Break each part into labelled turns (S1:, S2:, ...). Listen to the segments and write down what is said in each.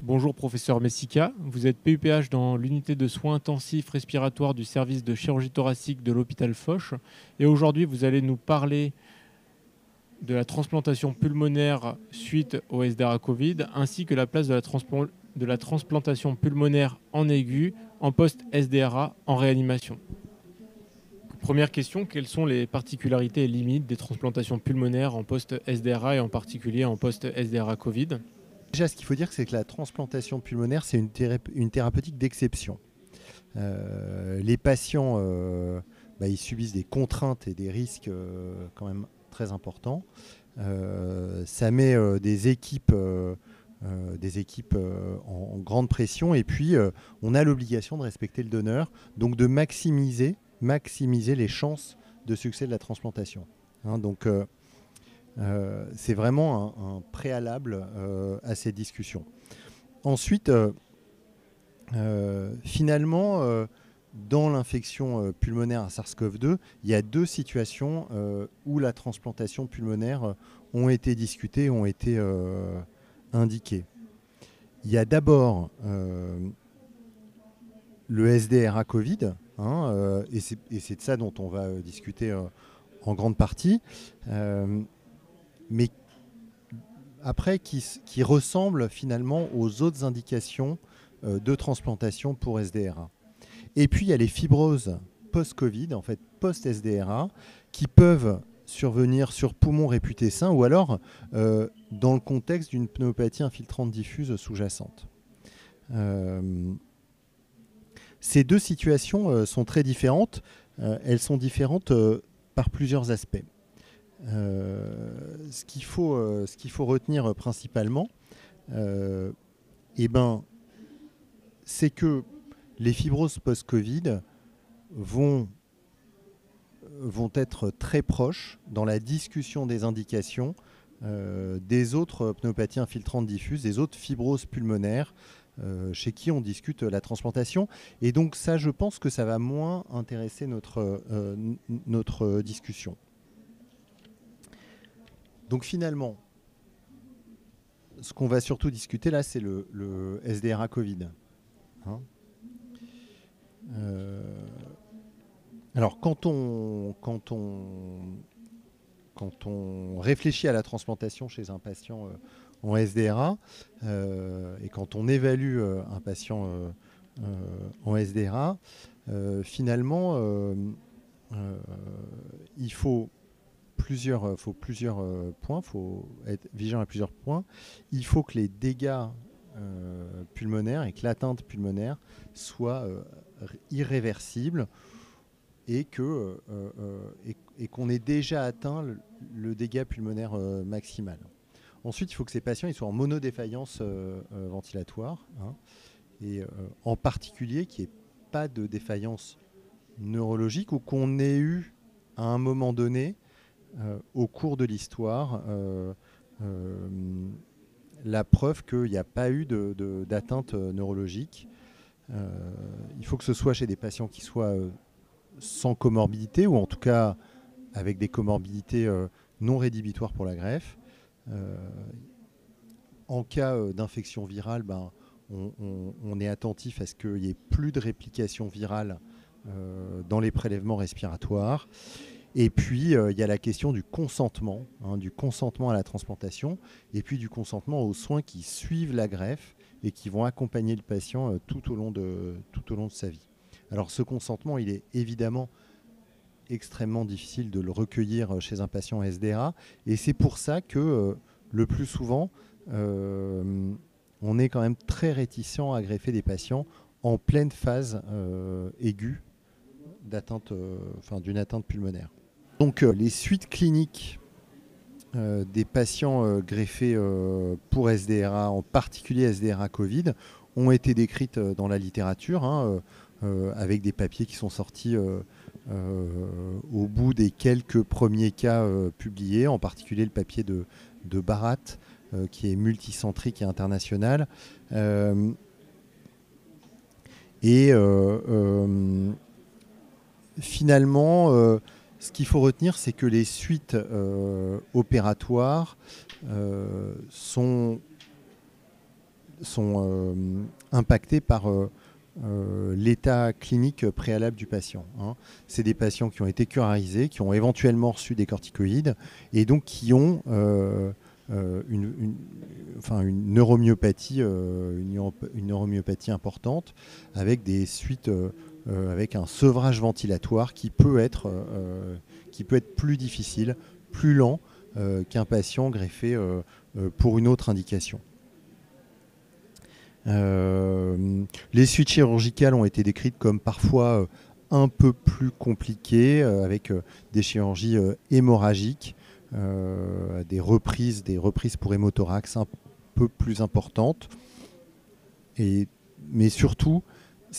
S1: Bonjour professeur Messica, vous êtes PUPH dans l'unité de soins intensifs respiratoires du service de chirurgie thoracique de l'hôpital Foch et aujourd'hui vous allez nous parler de la transplantation pulmonaire suite au SDRA Covid ainsi que la place de la transplantation pulmonaire en aigu en post-SDRA en réanimation. Première question, quelles sont les particularités et limites des transplantations pulmonaires en post-SDRA et en particulier en post-SDRA Covid ?
S2: Déjà, ce qu'il faut dire, c'est que la transplantation pulmonaire, c'est une thérapeutique d'exception. Les patients, ils subissent des contraintes et des risques quand même très importants. Ça met des équipes en grande pression et puis on a l'obligation de respecter le donneur, donc de maximiser les chances de succès de la transplantation. C'est vraiment un préalable à ces discussions. Ensuite, finalement, dans l'infection pulmonaire à SARS-CoV-2, il y a deux situations où la transplantation pulmonaire ont été discutées, ont été indiquées. Il y a d'abord le SDRA Covid, et c'est de ça dont on va discuter en grande partie. Mais après qui ressemble finalement aux autres indications de transplantation pour SDRA. Et puis il y a les fibroses post-Covid, en fait post-SDRA, qui peuvent survenir sur poumon réputé sain ou alors dans le contexte d'une pneumopathie infiltrante diffuse sous-jacente. Ces deux situations sont très différentes. Elles sont différentes par plusieurs aspects. Ce qu'il faut retenir principalement, c'est que les fibroses post-Covid vont être très proches dans la discussion des indications des autres pneumopathies infiltrantes diffuses, des autres fibroses pulmonaires chez qui on discute la transplantation. Et donc ça, je pense que ça va moins intéresser notre discussion. Donc finalement, ce qu'on va surtout discuter là, c'est le SDRA Covid. Alors quand on réfléchit à la transplantation chez un patient en SDRA et quand on évalue un patient en SDRA, finalement, il faut plusieurs points, il faut être vigilant à plusieurs points. Il faut que les dégâts pulmonaires et que l'atteinte pulmonaire soit irréversible et qu'on ait déjà atteint le dégât pulmonaire maximal. Ensuite, il faut que ces patients soient en monodéfaillance ventilatoire, et en particulier qu'il n'y ait pas de défaillance neurologique ou qu'on ait eu à un moment donné au cours de l'histoire la preuve qu'il n'y a pas eu d'atteinte neurologique. Il faut que ce soit chez des patients qui soient sans comorbidité ou en tout cas avec des comorbidités non rédhibitoires pour la greffe. En cas d'infection virale, on est attentif à ce qu'il n'y ait plus de réplication virale dans les prélèvements respiratoires. Et puis, il y a la question du consentement à la transplantation et puis du consentement aux soins qui suivent la greffe et qui vont accompagner le patient tout au long de sa vie. Alors, ce consentement, il est évidemment extrêmement difficile de le recueillir chez un patient SDRA et c'est pour ça que le plus souvent, on est quand même très réticent à greffer des patients en pleine phase aiguë d'une atteinte pulmonaire. Donc les suites cliniques des patients greffés pour SDRA, en particulier SDRA Covid, ont été décrites dans la littérature, avec des papiers qui sont sortis au bout des quelques premiers cas publiés, en particulier le papier de Barat, qui est multicentrique et international. Finalement, ce qu'il faut retenir, c'est que les suites opératoires impactés par l'état clinique préalable du patient. C'est des patients qui ont été curarisés, qui ont éventuellement reçu des corticoïdes et donc qui ont une neuromyopathie, une neuromyopathie importante avec des suites, avec un sevrage ventilatoire qui peut être plus difficile, plus lent qu'un patient greffé pour une autre indication. Les suites chirurgicales ont été décrites comme parfois un peu plus compliquées, avec des chirurgies hémorragiques, des reprises pour hémothorax un peu plus importantes. Mais surtout, ce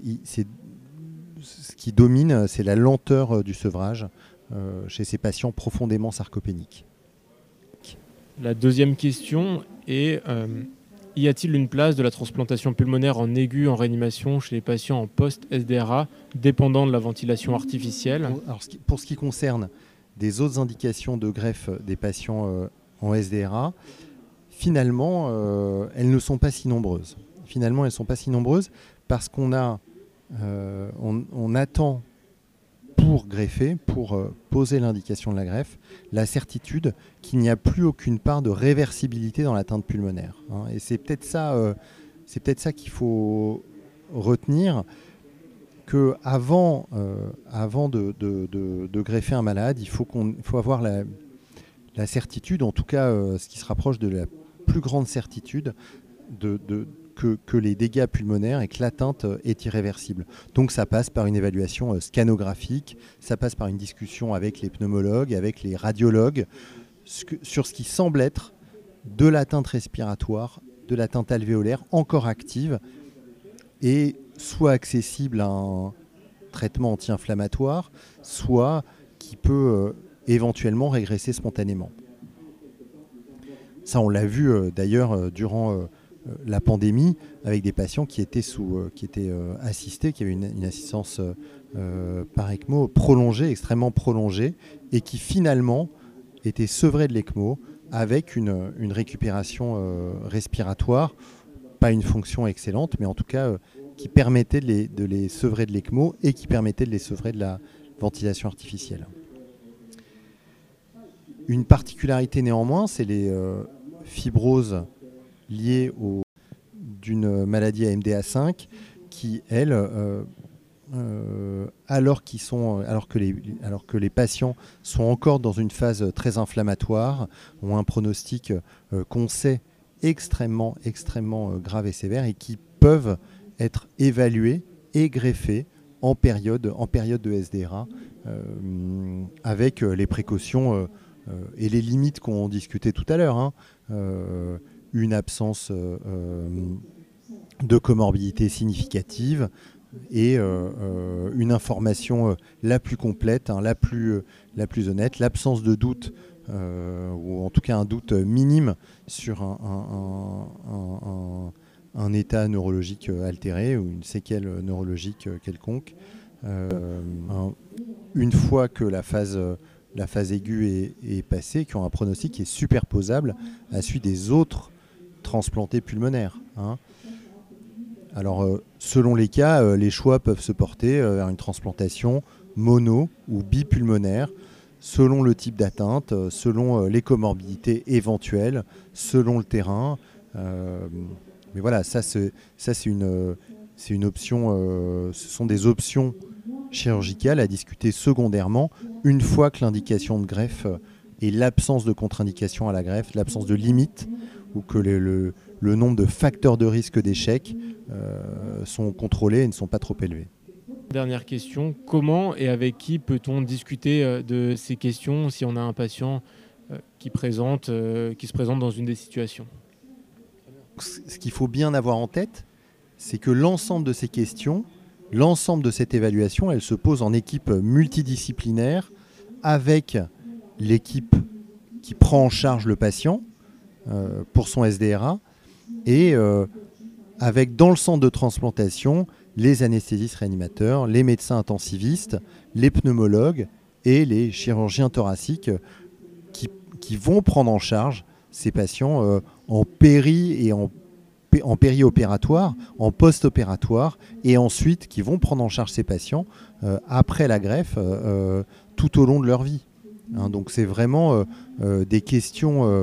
S2: qui domine, c'est la lenteur du sevrage chez ces patients profondément sarcopéniques.
S1: La deuxième question est y a-t-il une place de la transplantation pulmonaire en aigu en réanimation chez les patients en post-SDRA dépendant de la ventilation artificielle?
S2: Alors, pour ce qui concerne des autres indications de greffe des patients en SDRA, finalement, elles ne sont pas si nombreuses. Finalement, elles ne sont pas si nombreuses parce qu'on attend pour greffer, pour poser l'indication de la greffe, la certitude qu'il n'y a plus aucune part de réversibilité dans l'atteinte pulmonaire. Et c'est peut-être ça qu'il faut retenir, qu'avant de greffer un malade, il faut avoir la certitude, en tout cas ce qui se rapproche de la plus grande certitude que les dégâts pulmonaires et que l'atteinte est irréversible. Donc ça passe par une évaluation scanographique, ça passe par une discussion avec les pneumologues, avec les radiologues, sur ce qui semble être de l'atteinte respiratoire, de l'atteinte alvéolaire encore active et soit accessible à un traitement anti-inflammatoire, soit qui peut éventuellement régresser spontanément. Ça, on l'a vu d'ailleurs durant la pandémie, avec des patients qui étaient assistés, qui avaient une assistance par ECMO prolongée, extrêmement prolongée, et qui finalement étaient sevrés de l'ECMO avec une récupération respiratoire, pas une fonction excellente, mais en tout cas qui permettait de les sevrer de l'ECMO et qui permettait de les sevrer de la ventilation artificielle. Une particularité néanmoins, c'est les fibroses liées d'une maladie à MDA5 qui, elles, alors que les patients sont encore dans une phase très inflammatoire, ont un pronostic qu'on sait extrêmement grave et sévère et qui peuvent être évalués et greffés en période de SDRA avec les précautions et les limites qu'on discutait tout à l'heure. Une absence de comorbidité significative et une information la plus complète, la plus honnête, l'absence de doute, ou en tout cas un doute minime sur un état neurologique altéré ou une séquelle neurologique quelconque. Une fois que la phase aiguë est passée, qui ont un pronostic qui est superposable à celui des autres transplantés pulmonaires. Alors, selon les cas, les choix peuvent se porter vers une transplantation mono ou bipulmonaire, selon le type d'atteinte, selon les comorbidités éventuelles, selon le terrain. Mais voilà, ça c'est une option. Ce sont des options chirurgicales à discuter secondairement une fois que l'indication de greffe et l'absence de contre-indication à la greffe, l'absence de limite ou que le nombre de facteurs de risque d'échec sont contrôlés et ne sont pas trop élevés.
S1: Dernière question, comment et avec qui peut-on discuter de ces questions si on a un patient qui se présente dans une des situations?
S2: Ce qu'il faut bien avoir en tête, c'est que l'ensemble de ces questions, l'ensemble de cette évaluation, elle se pose en équipe multidisciplinaire avec l'équipe qui prend en charge le patient pour son SDRA et avec dans le centre de transplantation les anesthésistes réanimateurs, les médecins intensivistes, les pneumologues et les chirurgiens thoraciques qui vont prendre en charge ces patients en péri et en en périopératoire, en post-opératoire, et ensuite qui vont prendre en charge ces patients après la greffe tout au long de leur vie. Hein, donc c'est vraiment des questions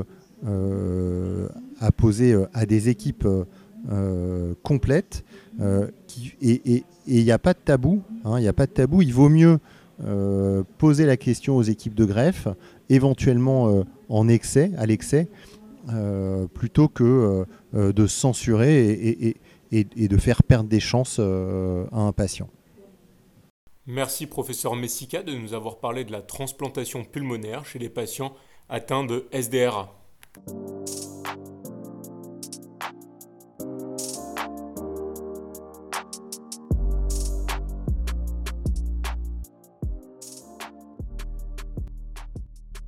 S2: à poser à des équipes complètes et il n'y a pas de tabou. Il n'y a pas de tabou. Il vaut mieux poser la question aux équipes de greffe, éventuellement à l'excès, plutôt que de censurer et de faire perdre des chances à un patient.
S1: Merci professeur Messica de nous avoir parlé de la transplantation pulmonaire chez les patients atteints de SDRA.